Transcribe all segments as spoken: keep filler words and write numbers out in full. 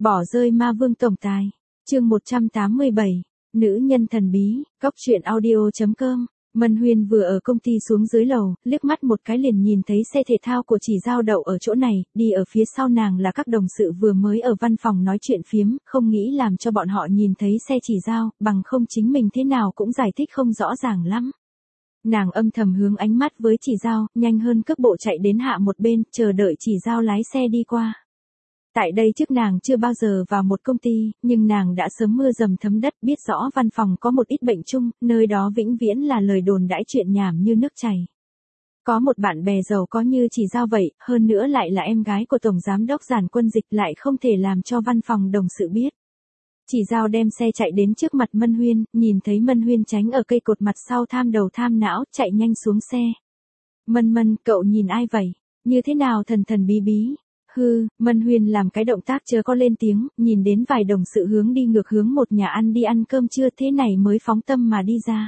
Bỏ rơi ma vương tổng tài. Chương một trăm tám mươi bảy. Nữ nhân thần bí. Cóc truyện audio chấm com. Mân Huyên vừa ở công ty xuống dưới lầu, liếc mắt một cái liền nhìn thấy xe thể thao của Chỉ Giao đậu ở chỗ này, đi ở phía sau nàng là các đồng sự vừa mới ở văn phòng nói chuyện phiếm, không nghĩ làm cho bọn họ nhìn thấy xe Chỉ Giao, bằng không chính mình thế nào cũng giải thích không rõ ràng lắm. Nàng âm thầm hướng ánh mắt với Chỉ Giao, nhanh hơn cước bộ chạy đến hạ một bên, chờ đợi Chỉ Giao lái xe đi qua. Tại đây trước nàng chưa bao giờ vào một công ty, nhưng nàng đã sớm mưa dầm thấm đất, biết rõ văn phòng có một ít bệnh chung, nơi đó vĩnh viễn là lời đồn đãi chuyện nhảm như nước chảy. Có một bạn bè giàu có như Chỉ Giao vậy, hơn nữa lại là em gái của Tổng Giám đốc Giản Quân Dịch, lại không thể làm cho văn phòng đồng sự biết. Chỉ Giao đem xe chạy đến trước mặt Mân Huyên, nhìn thấy Mân Huyên tránh ở cây cột mặt sau tham đầu tham não, chạy nhanh xuống xe. Mân Mân, cậu nhìn ai vậy? Như thế nào thần thần bí bí? Hư, Mân Huyên làm cái động tác chớ có lên tiếng, nhìn đến vài đồng sự hướng đi ngược hướng một nhà ăn đi ăn cơm trưa, thế này mới phóng tâm mà đi ra.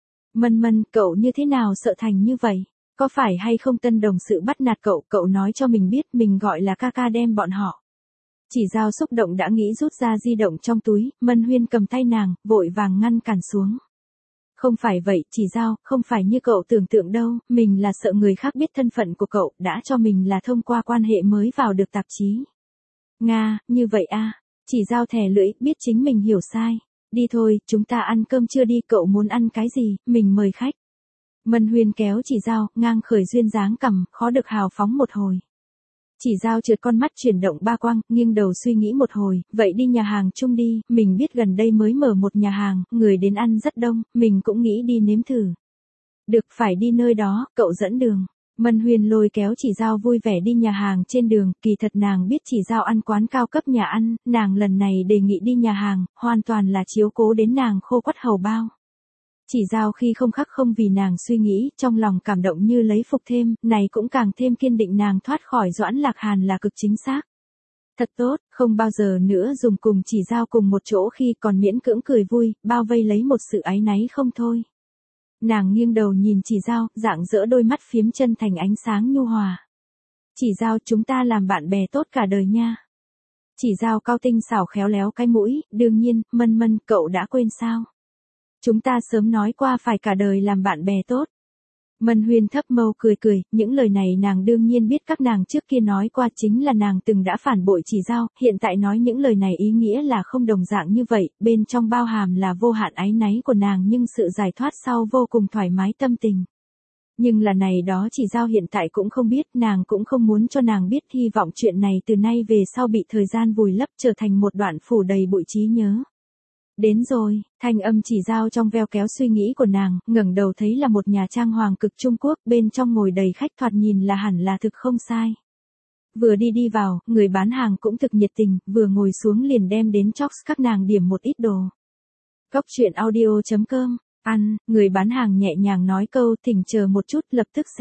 Mân Mân, cậu như thế nào sợ thành như vậy? Có phải hay không tân đồng sự bắt nạt cậu, cậu nói cho mình biết, mình gọi là ca ca đem bọn họ. Chỉ Giao xúc động đã nghĩ rút ra di động trong túi, Mân Huyên cầm tay nàng, vội vàng ngăn cản xuống. Không phải vậy, Chỉ Giao, không phải như cậu tưởng tượng đâu, mình là sợ người khác biết thân phận của cậu, đã cho mình là thông qua quan hệ mới vào được tạp chí. Nga, như vậy a? Chỉ Giao thè lưỡi, biết chính mình hiểu sai. Đi thôi, chúng ta ăn cơm trưa đi, cậu muốn ăn cái gì, mình mời khách. Mân Huyên kéo Chỉ Giao, ngang khởi duyên dáng cằm, khó được hào phóng một hồi. Chỉ Giao trượt con mắt chuyển động ba quang, nghiêng đầu suy nghĩ một hồi, vậy đi nhà hàng chung đi, mình biết gần đây mới mở một nhà hàng, người đến ăn rất đông, mình cũng nghĩ đi nếm thử. Được, phải đi nơi đó, cậu dẫn đường. Mân Huyên lôi kéo Chỉ Giao vui vẻ đi nhà hàng trên đường, kỳ thật nàng biết Chỉ Giao ăn quán cao cấp nhà ăn, nàng lần này đề nghị đi nhà hàng, hoàn toàn là chiếu cố đến nàng khô quắt hầu bao. Chỉ Giao khi không khắc không vì nàng suy nghĩ, trong lòng cảm động như lấy phục thêm, này cũng càng thêm kiên định nàng thoát khỏi Doãn Lạc Hàn là cực chính xác. Thật tốt, không bao giờ nữa dùng cùng Chỉ Giao cùng một chỗ khi còn miễn cưỡng cười vui, bao vây lấy một sự áy náy không thôi. Nàng nghiêng đầu nhìn Chỉ Giao, rạng rỡ đôi mắt phiếm chân thành ánh sáng nhu hòa. Chỉ Giao, chúng ta làm bạn bè tốt cả đời nha. Chỉ Giao cao tinh xảo khéo léo cái mũi, đương nhiên, Mân Mân, cậu đã quên sao? Chúng ta sớm nói qua phải cả đời làm bạn bè tốt. Mân Huyên thấp mâu cười cười, những lời này nàng đương nhiên biết, các nàng trước kia nói qua, chính là nàng từng đã phản bội Chỉ Giao, hiện tại nói những lời này ý nghĩa là không đồng dạng như vậy, bên trong bao hàm là vô hạn áy náy của nàng, nhưng sự giải thoát sau vô cùng thoải mái tâm tình. Nhưng là này đó Chỉ Giao hiện tại cũng không biết, nàng cũng không muốn cho nàng biết, hy vọng chuyện này từ nay về sau bị thời gian vùi lấp, trở thành một đoạn phủ đầy bụi trí nhớ. Đến rồi, thanh âm Chỉ Giao trong veo kéo suy nghĩ của nàng, ngẩng đầu thấy là một nhà trang hoàng cực Trung Quốc, bên trong ngồi đầy khách, thoạt nhìn là hẳn là thực không sai. Vừa đi đi vào, người bán hàng cũng thực nhiệt tình, vừa ngồi xuống liền đem đến chóc các nàng điểm một ít đồ. Cóc truyện audio chấm com, ăn, người bán hàng nhẹ nhàng nói câu, thỉnh chờ một chút, lập tức sẽ.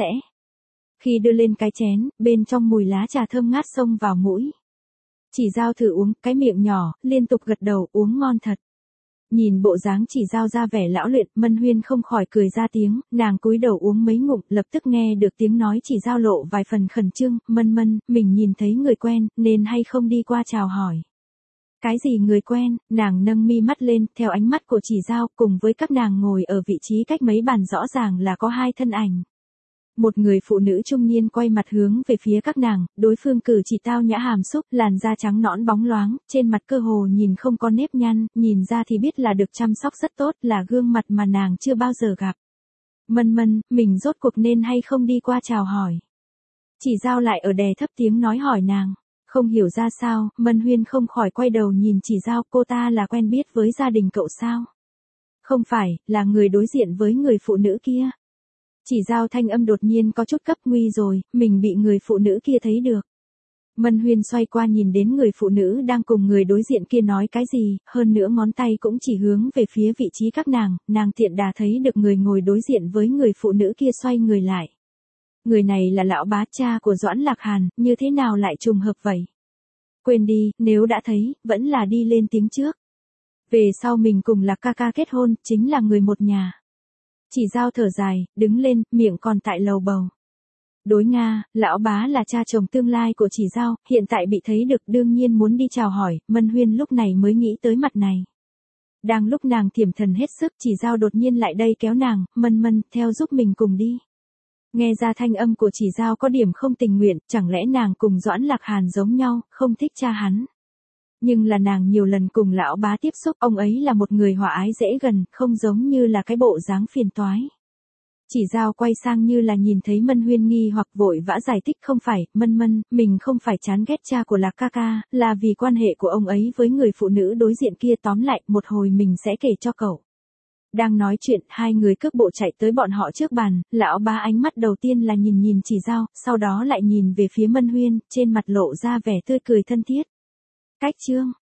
Khi đưa lên cái chén, bên trong mùi lá trà thơm ngát xông vào mũi. Chỉ Giao thử uống, cái miệng nhỏ, liên tục gật đầu, uống ngon thật. Nhìn bộ dáng Chỉ Giao ra vẻ lão luyện, Mân Huyên không khỏi cười ra tiếng, nàng cúi đầu uống mấy ngụm, lập tức nghe được tiếng nói Chỉ Giao lộ vài phần khẩn trương, Mân Mân, mình nhìn thấy người quen, nên hay không đi qua chào hỏi. Cái gì người quen? Nàng nâng mi mắt lên, theo ánh mắt của Chỉ Giao, cùng với các nàng ngồi ở vị trí cách mấy bàn rõ ràng là có hai thân ảnh. Một người phụ nữ trung niên quay mặt hướng về phía các nàng, đối phương cử chỉ tao nhã hàm xúc, làn da trắng nõn bóng loáng, trên mặt cơ hồ nhìn không có nếp nhăn, nhìn ra thì biết là được chăm sóc rất tốt, là gương mặt mà nàng chưa bao giờ gặp. Mân Mân, mình rốt cuộc nên hay không đi qua chào hỏi. Chỉ Giao lại ở đè thấp tiếng nói hỏi nàng, không hiểu ra sao, Mân Huyên không khỏi quay đầu nhìn Chỉ Giao, cô ta là quen biết với gia đình cậu sao? Không phải, là người đối diện với người phụ nữ kia. Chỉ Giao thanh âm đột nhiên có chút cấp, nguy rồi, mình bị người phụ nữ kia thấy được. Mân Huyên xoay qua nhìn đến người phụ nữ đang cùng người đối diện kia nói cái gì, hơn nữa ngón tay cũng chỉ hướng về phía vị trí các nàng, nàng tiện đà thấy được người ngồi đối diện với người phụ nữ kia xoay người lại. Người này là lão bá cha của Doãn Lạc Hàn, như thế nào lại trùng hợp vậy? Quên đi, nếu đã thấy, vẫn là đi lên tiếng trước. Về sau mình cùng Lạc ca ca kết hôn, chính là người một nhà. Chỉ Giao thở dài, đứng lên, miệng còn tại lầu bầu. Đối Nga, lão bá là cha chồng tương lai của chỉ Giao, hiện tại bị thấy được đương nhiên muốn đi chào hỏi, Mân Huyên lúc này mới nghĩ tới mặt này. Đang lúc nàng thiểm thần hết sức, chỉ Giao đột nhiên lại đây kéo nàng, Mân Mân, theo giúp mình cùng đi. Nghe ra thanh âm của chỉ Giao có điểm không tình nguyện, chẳng lẽ nàng cùng Doãn Lạc Hàn giống nhau, không thích cha hắn. Nhưng là nàng nhiều lần cùng lão bá tiếp xúc, ông ấy là một người hòa ái dễ gần, không giống như là cái bộ dáng phiền toái. Chỉ Giao quay sang như là nhìn thấy Mân Huyên nghi hoặc vội vã giải thích không phải, Mân Mân, mình không phải chán ghét cha của Lạc ca ca, là vì quan hệ của ông ấy với người phụ nữ đối diện kia, tóm lại, một hồi mình sẽ kể cho cậu. Đang nói chuyện, hai người cước bộ chạy tới bọn họ trước bàn, lão bá ánh mắt đầu tiên là nhìn nhìn chỉ Giao, sau đó lại nhìn về phía Mân Huyên, trên mặt lộ ra vẻ tươi cười thân thiết. Cách chương